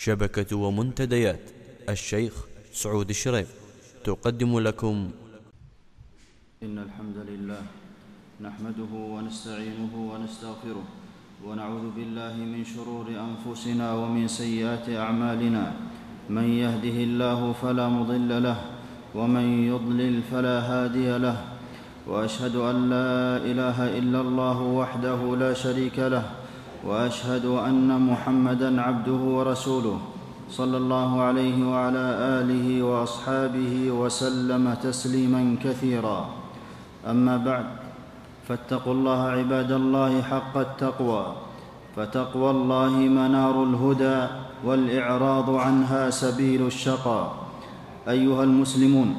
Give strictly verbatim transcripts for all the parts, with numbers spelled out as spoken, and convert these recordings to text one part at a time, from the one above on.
شبكة ومنتديات الشيخ سعود الشريف تقدم لكم. إن الحمد لله نحمده ونستعينه ونستغفره ونعوذ بالله من شرور أنفسنا ومن سيئات أعمالنا. من يهده الله فلا مضل له ومن يضلل فلا هادي له، وأشهد أن لا إله إلا الله وحده لا شريك له، وأشهد أن محمدًا عبده ورسوله صلى الله عليه وعلى آله وأصحابه وسلم تسليمًا كثيرا. أما بعد، فاتقوا الله عباد الله حق التقوى، فتقوى الله منار الهدى والإعراض عنها سبيل الشقى. أيها المسلمون،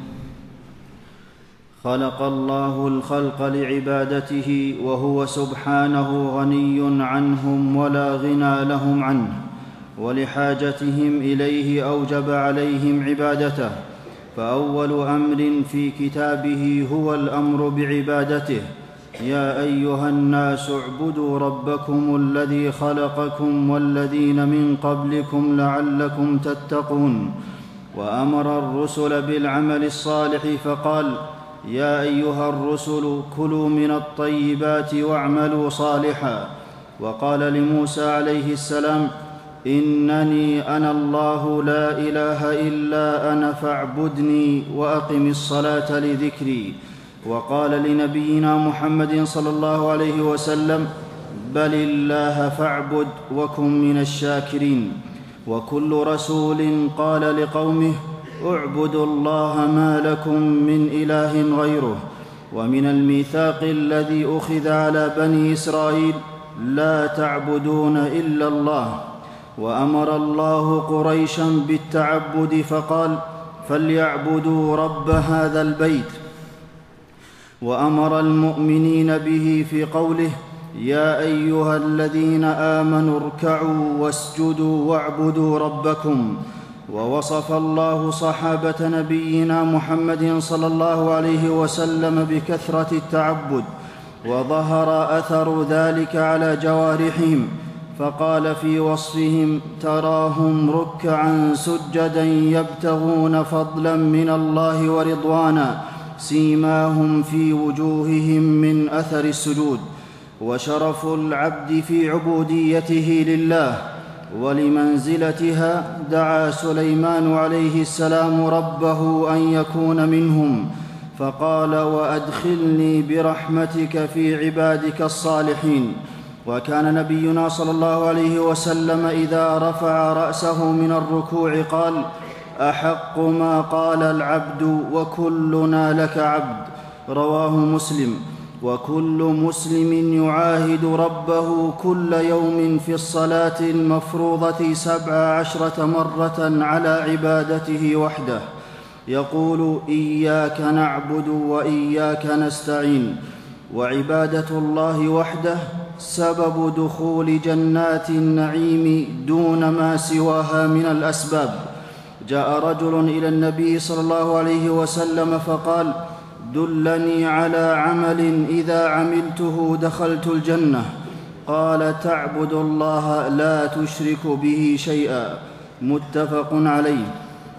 خلق الله الخلق لعبادته، وهو سبحانه غني عنهم ولا غنى لهم عنه، ولحاجتهم إليه أوجب عليهم عبادته. فأول أمر في كتابه هو الأمر بعبادته. يا أيها الناس اعبدوا ربكم الذي خلقكم والذين من قبلكم لعلكم تتقون. وأمر الرسل بالعمل الصالح فقال: يا أيها الرسل كلوا من الطيبات واعملوا صالحا. وقال لموسى عليه السلام: إنني أنا الله لا إله إلا أنا فاعبدني وأقم الصلاة لذكري. وقال لنبينا محمد صلى الله عليه وسلم: بل الله فاعبد وكن من الشاكرين. وكل رسول قال لقومه: اعبدوا الله ما لكم من إله غيره. ومن الميثاق الذي أخذ على بني إسرائيل: لا تعبدون إلا الله. وأمر الله قريشا بالتعبد فقال: فليعبدوا رب هذا البيت. وأمر المؤمنين به في قوله: يا أيها الذين آمنوا اركعوا واسجدوا واعبدوا ربكم. ووصف الله صحابة نبينا محمد صلى الله عليه وسلم بكثرة التعبد، وظهر أثر ذلك على جوارحهم، فقال في وصفهم: تراهم ركعا سجدا يبتغون فضلا من الله ورضوانا، سيماهم في وجوههم من أثر السجود. وشرف العبد في عبوديته لله ولمنزلتها دعا سليمان عليه السلام ربه أن يكون منهم، فقال: وأدخلني برحمتك في عبادك الصالحين. وكان نبينا صلى الله عليه وسلم إذا رفع رأسه من الركوع قال: أحق ما قال العبد وكلنا لك عبد. رواه مسلم. وكل مسلم يعاهد ربه كل يوم في الصلاة المفروضة سبع عشرة مرة على عبادته وحده، يقول: إياك نعبد وإياك نستعين. وعبادة الله وحده سبب دخول جنات النعيم دون ما سواها من الأسباب. جاء رجل إلى النبي صلى الله عليه وسلم فقال: دلني على عمل إذا عملته دخلت الجنة. قال: تعبد الله لا تشرك به شيئا. متفق عليه.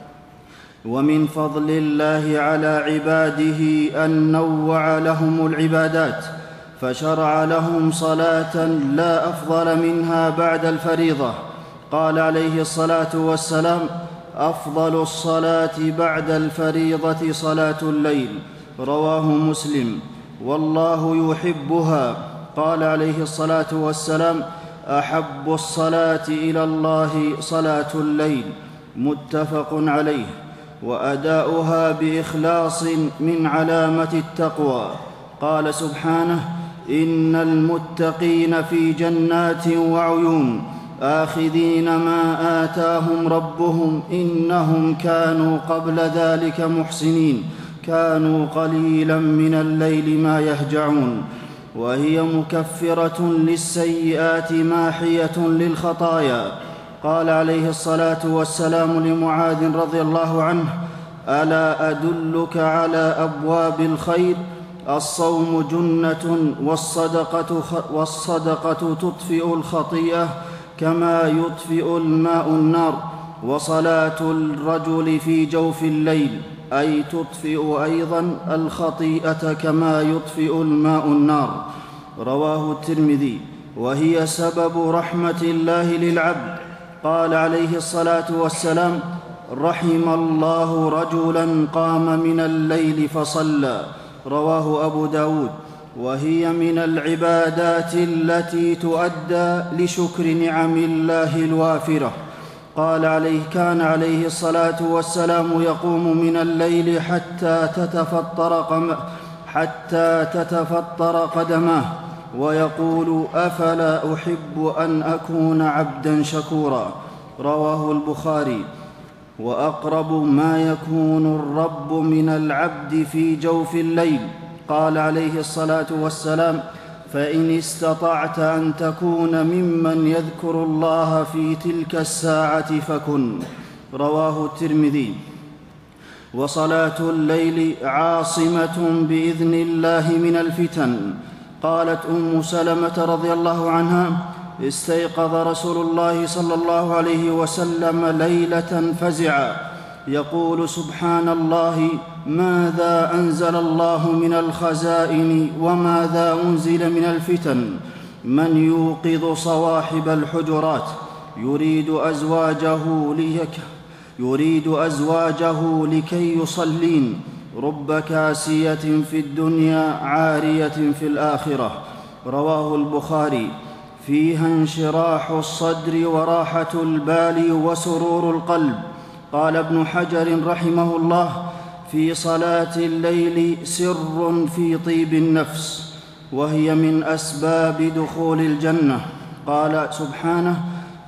ومن فضل الله على عباده أن نوع لهم العبادات، فشرع لهم صلاة لا أفضل منها بعد الفريضة. قال عليه الصلاة والسلام: أفضل الصلاة بعد الفريضة صلاة الليل. رواه مسلم. والله يحبها. قال عليه الصلاة والسلام: أحب الصلاة إلى الله صلاة الليل. متفق عليه. وأداؤها بإخلاص من علامة التقوى. قال سبحانه: إن المتقين في جنات وعيون آخذين ما آتاهم ربهم إنهم كانوا قبل ذلك محسنين كانوا قليلا من الليل ما يهجعون. وهي مكفرة للسيئات ماحية للخطايا. قال عليه الصلاة والسلام لمعاذ رضي الله عنه: ألا أدلك على أبواب الخير؟ الصوم جنة، والصدقة, والصدقة تطفئ الخطيئة كما يطفئ الماء النار. وصلاة الرجل في جوف الليل أي تطفئ أيضا الخطيئة كما يطفئ الماء النار. رواه الترمذي. وهي سبب رحمة الله للعبد. قال عليه الصلاة والسلام: رحم الله رجلا قام من الليل فصلى. رواه أبو داود. وهي من العبادات التي تؤدى لشكر نعم الله الوافرة. قال عليه كان عليه الصلاة والسلام يقوم من الليل حتى تتفطر, قم حتى تتفطر قدماه ويقول: أفلا أحب أن أكون عبدا شكورا. رواه البخاري. وأقرب ما يكون الرب من العبد في جوف الليل. قال عليه الصلاة والسلام: فإن استطعت أن تكون ممن يذكر الله في تلك الساعة فكن. رواه الترمذي. وصلاة الليل عاصمة بإذن الله من الفتن. قالت أم سلمة رضي الله عنها: استيقظ رسول الله صلى الله عليه وسلم ليلة فزعا يقول: سبحان الله، ماذا أنزل الله من الخزائن وماذا أنزل من الفتن؟ من يوقظ صواحب الحجرات يريد أزواجه ليك يريد أزواجه لكي يصلين، رب كاسية في الدنيا عارية في الآخرة. رواه البخاري. فيها انشراح الصدر وراحة البال وسرور القلب. قال ابن حجر رحمه الله: في صلاة الليل سر في طيب النفس، وهي من أسباب دخول الجنة. قال سبحانه: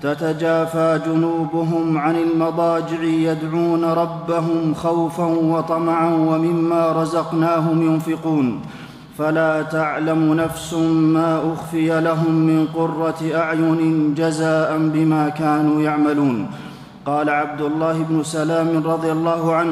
تتجافى جنوبهم عن المضاجع يدعون ربهم خوفا وطمعا ومما رزقناهم ينفقون، فلا تعلم نفس ما أخفي لهم من قرة أعين جزاء بما كانوا يعملون. قال عبد الله بن سلام رضي الله عنه: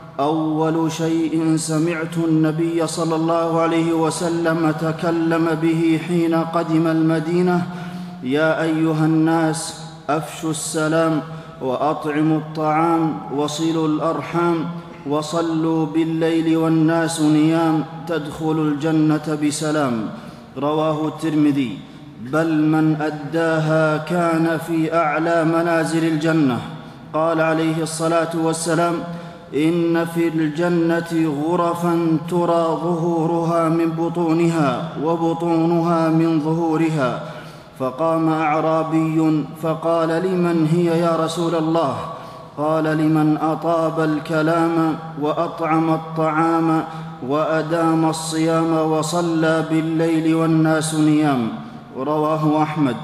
أول شيء سمعت النبي صلى الله عليه وسلم تكلم به حين قدم المدينة: يا أيها الناس، أفشوا السلام وأطعموا الطعام وصلوا الأرحام وصلوا بالليل والناس نيام تدخلوا الجنة بسلام. رواه الترمذي. بل من أداها كان في أعلى منازل الجنة. قال عليه الصلاة والسلام: إن في الجنة غرفا ترى ظهورها من بطونها وبطونها من ظهورها. فقام أعرابي فقال: لمن هي يا رسول الله؟ قال: لمن أطاب الكلام وأطعم الطعام وأدام الصيام وصلى بالليل والناس نيام. رواه أحمد.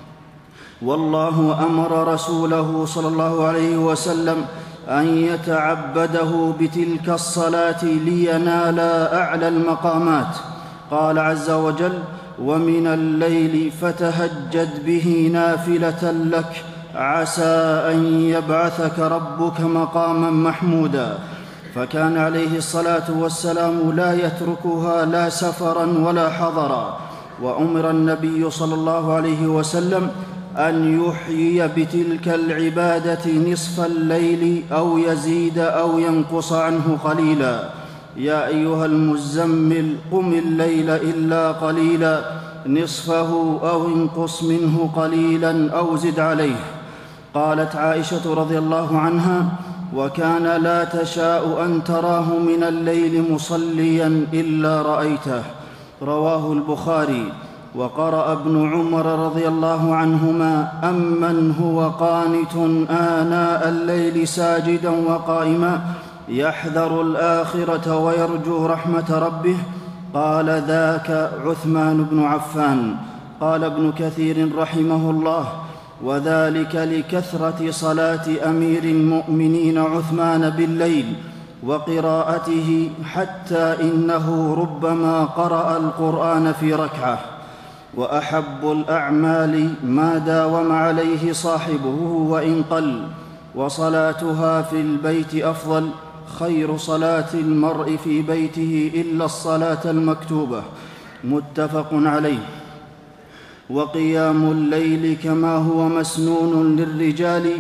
والله أمر رسوله صلى الله عليه وسلم أن يتعبده بتلك الصلاة لينال أعلى المقامات. قال عز وجل: ومن الليل فتهجد به نافلة لك عسى أن يبعثك ربك مقاما محمودا. فكان عليه الصلاة والسلام لا يتركها لا سفرا ولا حضرا. وأمر النبي صلى الله عليه وسلم أن يحيي بتلك العبادة نصف الليل أو يزيد أو ينقص عنه قليلا. يا أيها المزمل، قم الليل إلا قليلا نصفه أو انقص منه قليلا أو زد عليه. قالت عائشة رضي الله عنها: وكان لا تشاء أن تراه من الليل مصليا إلا رأيته. رواه البخاري. وقرأ ابن عمر رضي الله عنهما: أمن هو قانت آناء الليل ساجدا وقائما يحذر الآخرة ويرجو رحمة ربه. قال: ذاك عثمان بن عفان. قال ابن كثير رحمه الله: وذلك لكثرة صلاة أمير المؤمنين عثمان بالليل وقراءته، حتى إنه ربما قرأ القرآن في ركعة. وأحب الأعمال ما داوم عليه صاحبه وإن قل، وصلاتها في البيت أفضل. خير صلاة المرء في بيته إلا الصلاة المكتوبة. متفق عليه. وقيام الليل كما هو مسنون للرجال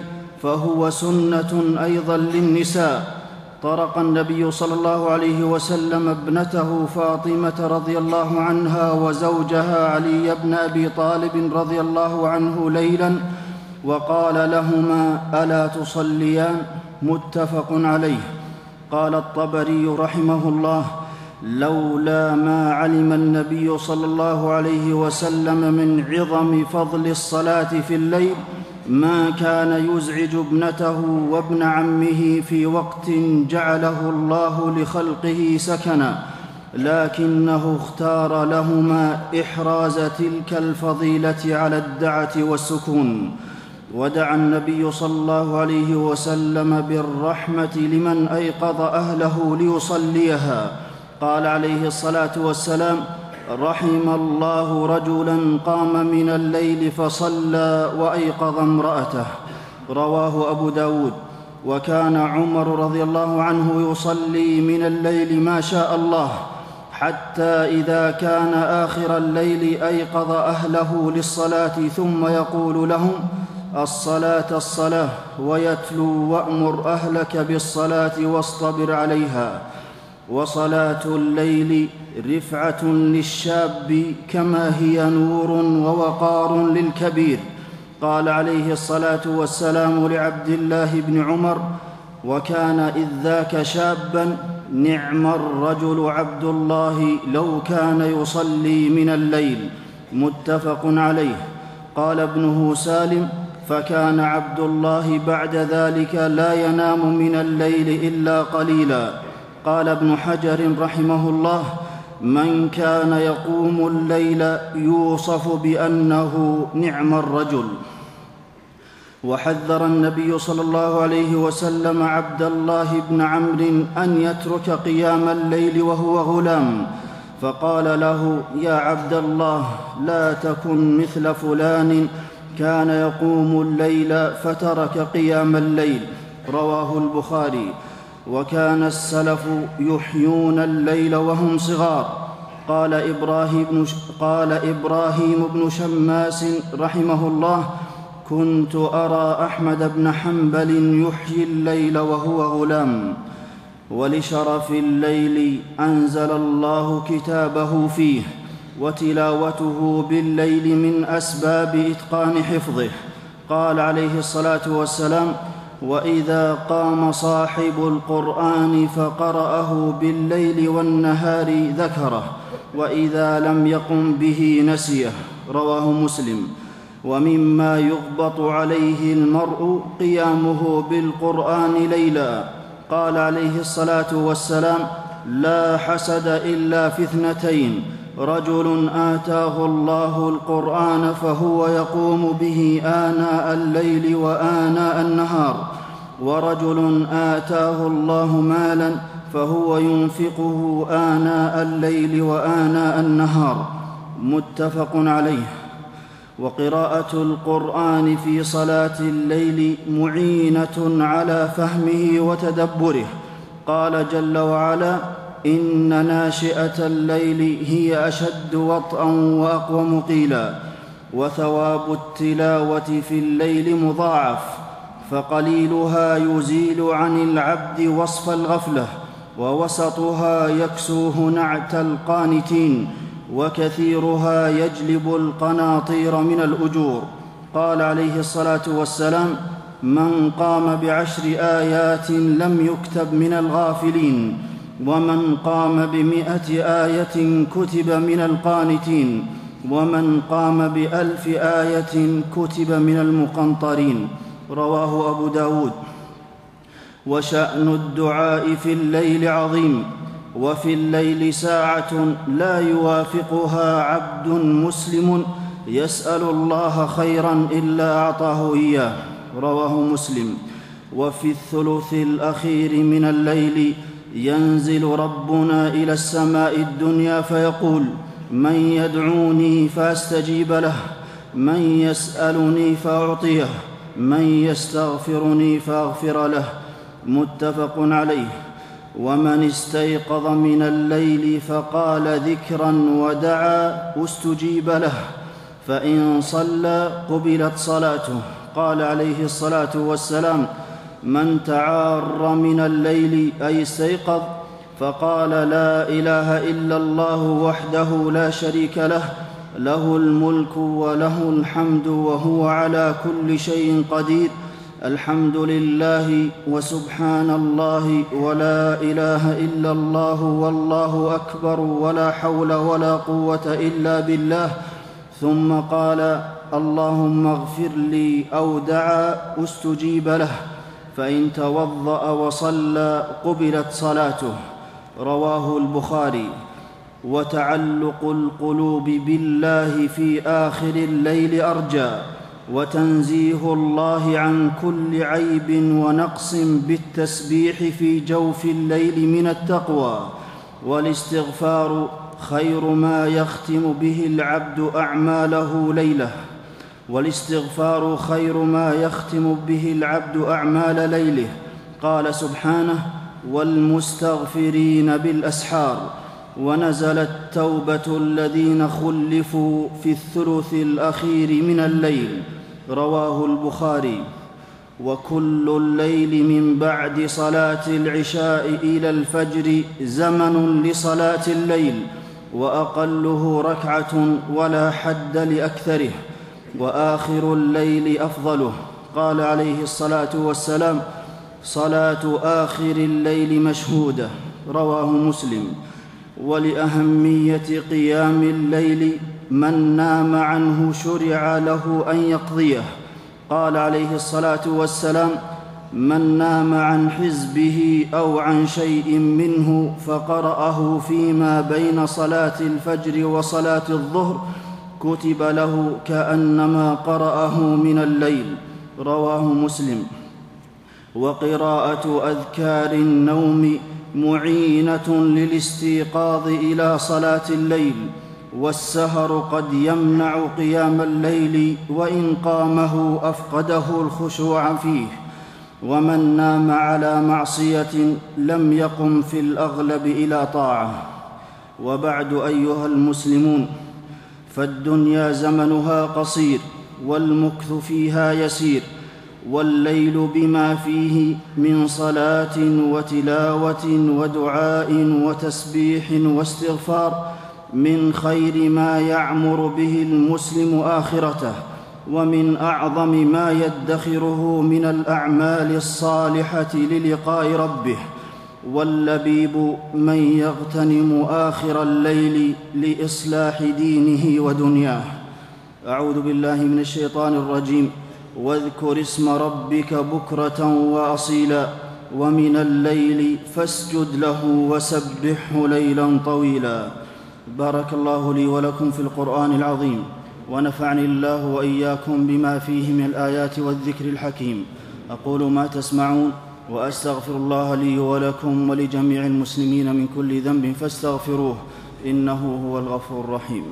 فهو سنة أيضا للنساء. طرق النبي صلى الله عليه وسلم ابنته فاطمة رضي الله عنها وزوجها علي بن أبي طالب رضي الله عنه ليلا وقال لهما: ألا تصليان؟ متفق عليه. قال الطبري رحمه الله: لولا ما علم النبي صلى الله عليه وسلم من عظم فضل الصلاة في الليل ما كان يزعج ابنته وابن عمه في وقت جعله الله لخلقه سكنا، لكنه اختار لهما إحراز تلك الفضيلة على الدعة والسكون. ودعا النبي صلى الله عليه وسلم بالرحمة لمن أيقظ أهله ليصليها. قال عليه الصلاة والسلام: رحم الله رجلا قام من الليل فصلى وأيقظ امرأته. رواه أبو داود. وكان عمر رضي الله عنه يصلي من الليل ما شاء الله، حتى إذا كان آخر الليل أيقظ أهله للصلاة ثم يقول لهم: الصلاة الصلاة، ويتلو: وأمر أهلك بالصلاة واصطبر عليها. وصلاة الليل رفعة للشاب كما هي نور ووقار للكبير. قال عليه الصلاة والسلام لعبد الله بن عمر وكان إذ ذاك شابا: نعم الرجل عبد الله لو كان يصلي من الليل. متفق عليه. قال ابنه سالم: فكان عبد الله بعد ذلك لا ينام من الليل إلا قليلا. قال ابن حجر رحمه الله: من كان يقوم الليل يوصف بأنه نعم الرجل. وحذر النبي صلى الله عليه وسلم عبد الله بن عمرو أن يترك قيام الليل وهو غلام، فقال له: يا عبد الله، لا تكن مثل فلان كان يقوم الليل فترك قيام الليل. رواه البخاري. وكان السلف يحيون الليل وهم صغار. قال إبراهيم بن, قال إبراهيم بن شماس رحمه الله: كنت أرى أحمد بن حنبل يحيي الليل وهو غلام. ولشرف الليل أنزل الله كتابه فيه، وتلاوته بالليل من أسباب إتقان حفظه. قال عليه الصلاة والسلام: وإذا قام صاحب القرآن فقرأه بالليل والنهار ذكره، وإذا لم يقم به نسيه. رواه مسلم. ومما يغبط عليه المرء قيامه بالقرآن ليلا. قال عليه الصلاة والسلام: لا حسد إلا في اثنتين: رجل آتاه الله القرآن فهو يقوم به آناء الليل وآناء النهار، ورجل آتاه الله مالا فهو ينفقه آناء الليل وآناء النهار. متفق عليه. وقراءة القرآن في صلاة الليل معينة على فهمه وتدبره. قال جل وعلا: إن ناشئة الليل هي أشد وطئا وأقوم قيلا. وثواب التلاوة في الليل مضاعف، فقليلها يزيل عن العبد وصف الغفلة، ووسطها يكسوه نعت القانتين، وكثيرها يجلب القناطير من الأجور. قال عليه الصلاة والسلام: من قام بعشر آيات لم يكتب من الغافلين، ومن قام بمئة آية كتب من القانتين، ومن قام بألف آية كتب من المقنطرين. رواه أبو داود. وشأن الدعاء في الليل عظيم، وفي الليل ساعة لا يوافقها عبد مسلم يسأل الله خيرا إلا أعطاه إياه. رواه مسلم. وفي الثلث الأخير من الليل ينزل ربنا إلى السماء الدنيا فيقول: من يدعوني فأستجيب له، من يسألني فأعطيه، من يستغفرني فأغفر له. متفق عليه. ومن استيقظ من الليل فقال ذكرا ودعا استجيب له، فإن صلى قبلت صلاته. قال عليه الصلاة والسلام: من تعار من الليل أي استيقظ فقال: لا إله إلا الله وحده لا شريك له، له الملك وله الحمد وهو على كل شيء قدير، الحمد لله وسبحان الله ولا إله إلا الله والله أكبر ولا حول ولا قوة إلا بالله، ثم قال: اللهم اغفر لي أو دعا استجيب له، فإن توضأ وصلى قبلت صلاته. رواه البخاري. وتعلق القلوب بالله في آخر الليل أرجى، وتنزيه الله عن كل عيب ونقص بالتسبيح في جوف الليل من التقوى. والاستغفار خير ما يختم به العبد أعماله ليله والاستغفار خير ما يختم به العبد أعمال ليله. قال سبحانه: والمستغفرين بالأسحار. ونزلت توبة الذين خلفوا في الثلث الأخير من الليل. رواه البخاري. وكل الليل من بعد صلاة العشاء إلى الفجر زمن لصلاة الليل، وأقله ركعة ولا حد لأكثره، وآخر الليل أفضله. قال عليه الصلاة والسلام: صلاة آخر الليل مشهودة. رواه مسلم. ولأهمية قيام الليل من نام عنه شرع له أن يقضيه. قال عليه الصلاة والسلام: من نام عن حزبه أو عن شيء منه فقرأه فيما بين صلاة الفجر وصلاة الظهر كتب له كأنما قرأه من الليل. رواه مسلم. وقراءة أذكار النوم معينة للاستيقاظ إلى صلاة الليل، والسهر قد يمنع قيام الليل، وإن قامه أفقده الخشوع فيه. ومن نام على معصية لم يقم في الأغلب إلى طاعة. وبعد أيها المسلمون، فالدنيا زمنها قصير والمكث فيها يسير، والليل بما فيه من صلاة وتلاوة ودعاء وتسبيح واستغفار من خير ما يعمر به المسلم آخرته، ومن أعظم ما يدخره من الأعمال الصالحة للقاء ربه. واللبيب من يغتنم آخر الليل لإصلاح دينه ودنياه. أعوذ بالله من الشيطان الرجيم. واذكر اسم ربك بكرة وأصيلا، ومن الليل فاسجد له وسبحه ليلا طويلا. بارك الله لي ولكم في القرآن العظيم، ونفعني الله وإياكم بما فيه من الآيات والذكر الحكيم. أقول ما تسمعون، وأستغفر الله لي ولكم ولجميع المسلمين من كل ذنب فاستغفروه، إنه هو الغفور الرحيم.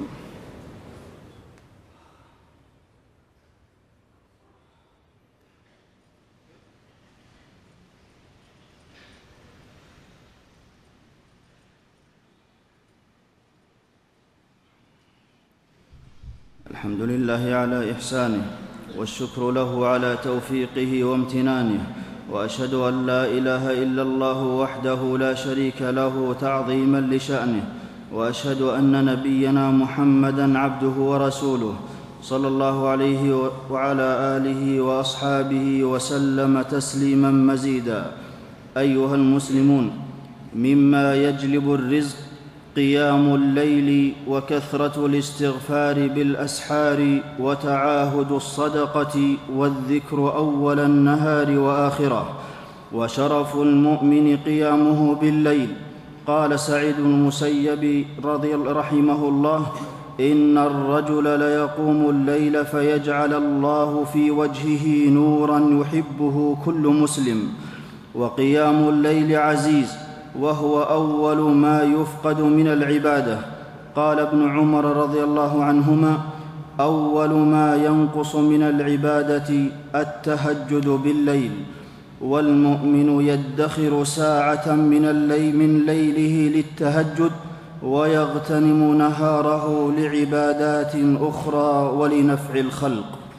الحمد لله على إحسانه، والشكر له على توفيقه وامتنانه، وأشهد أن لا إله إلا الله وحده لا شريك له تعظيما لشأنه، وأشهد أن نبينا محمدًا عبده ورسوله صلى الله عليه وعلى آله وأصحابه وسلم تسليما مزيدا. أيها المسلمون، مما يجلب الرزق قيام الليل وكثرة الاستغفار بالأسحار وتعاهد الصدقة والذكر أول النهار وآخره، وشرف المؤمن قيامه بالليل. قال سعيد بن المسيب رضي رحمه الله: إن الرجل ليقوم الليل فيجعل الله في وجهه نورا يحبه كل مسلم. وقيام الليل عزيز، وهو أول ما يفقد من العبادة. قال ابن عمر رضي الله عنهما: أول ما ينقص من العبادة التهجد بالليل. والمؤمن يدخر ساعة من الليل من ليله للتهجد، ويغتنم نهاره لعبادات أخرى ولنفع الخلق.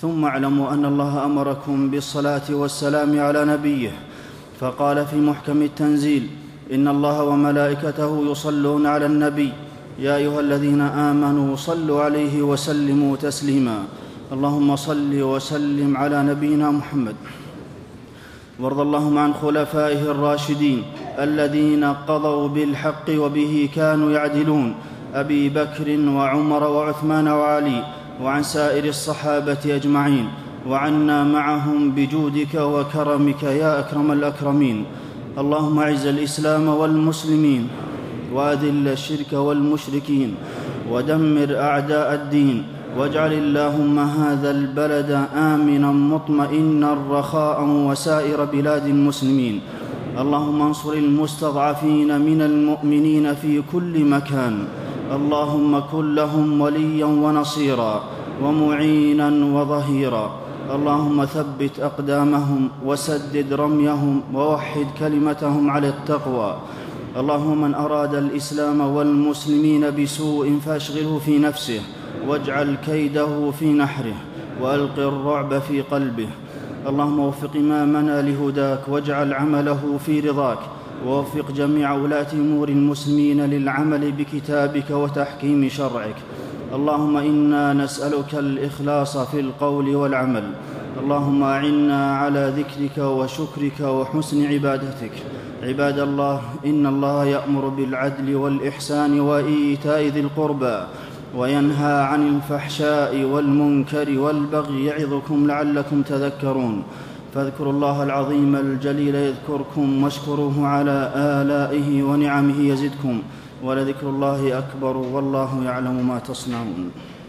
ثم اعلموا أن الله أمركم بالصلاة والسلام على نبيه، فقال في محكم التنزيل: إن الله وملائكته يصلون على النبي يا أيها الذين آمنوا صلوا عليه وسلموا تسليما. اللهم صل وسلم على نبينا محمد. وارض اللهم عن خلفائه الراشدين الذين قضوا بالحق وبه كانوا يعدلون، أبي بكر وعمر وعثمان وعلي، وعن سائر الصحابة أجمعين، وعنا معهم بجودك وكرمك يا أكرم الأكرمين. اللهم أعز الإسلام والمسلمين، وأذل الشرك والمشركين، ودمر أعداء الدين، واجعل اللهم هذا البلد آمنا مطمئنا رخاء وسائر بلاد المسلمين. اللهم انصر المستضعفين من المؤمنين في كل مكان. اللهم كن لهم وليا ونصيرا ومعينا وظهيرا. اللهم ثبت أقدامهم وسدد رميهم ووحد كلمتهم على التقوى. اللهم من أراد الإسلام والمسلمين بسوء فاشغله في نفسه، واجعل كيده في نحره، وألق الرعب في قلبه. اللهم وفق إمامنا لهداك، واجعل عمله في رضاك، ووفق جميع ولاة أمور المسلمين للعمل بكتابك وتحكيم شرعك. اللهم إنا نسألك الإخلاص في القول والعمل. اللهم أعنا على ذكرك وشكرك وحسن عبادتك. عباد الله، إن الله يأمر بالعدل والإحسان وإيتاء ذي القربى، وينهى عن الفحشاء والمنكر والبغي، يعظكم لعلكم تذكرون. فاذكروا الله العظيم الجليل يذكركم، واشكروه على آلائه ونعمه يزدكم، ولذكر الله أكبر، والله يعلم ما تصنعون.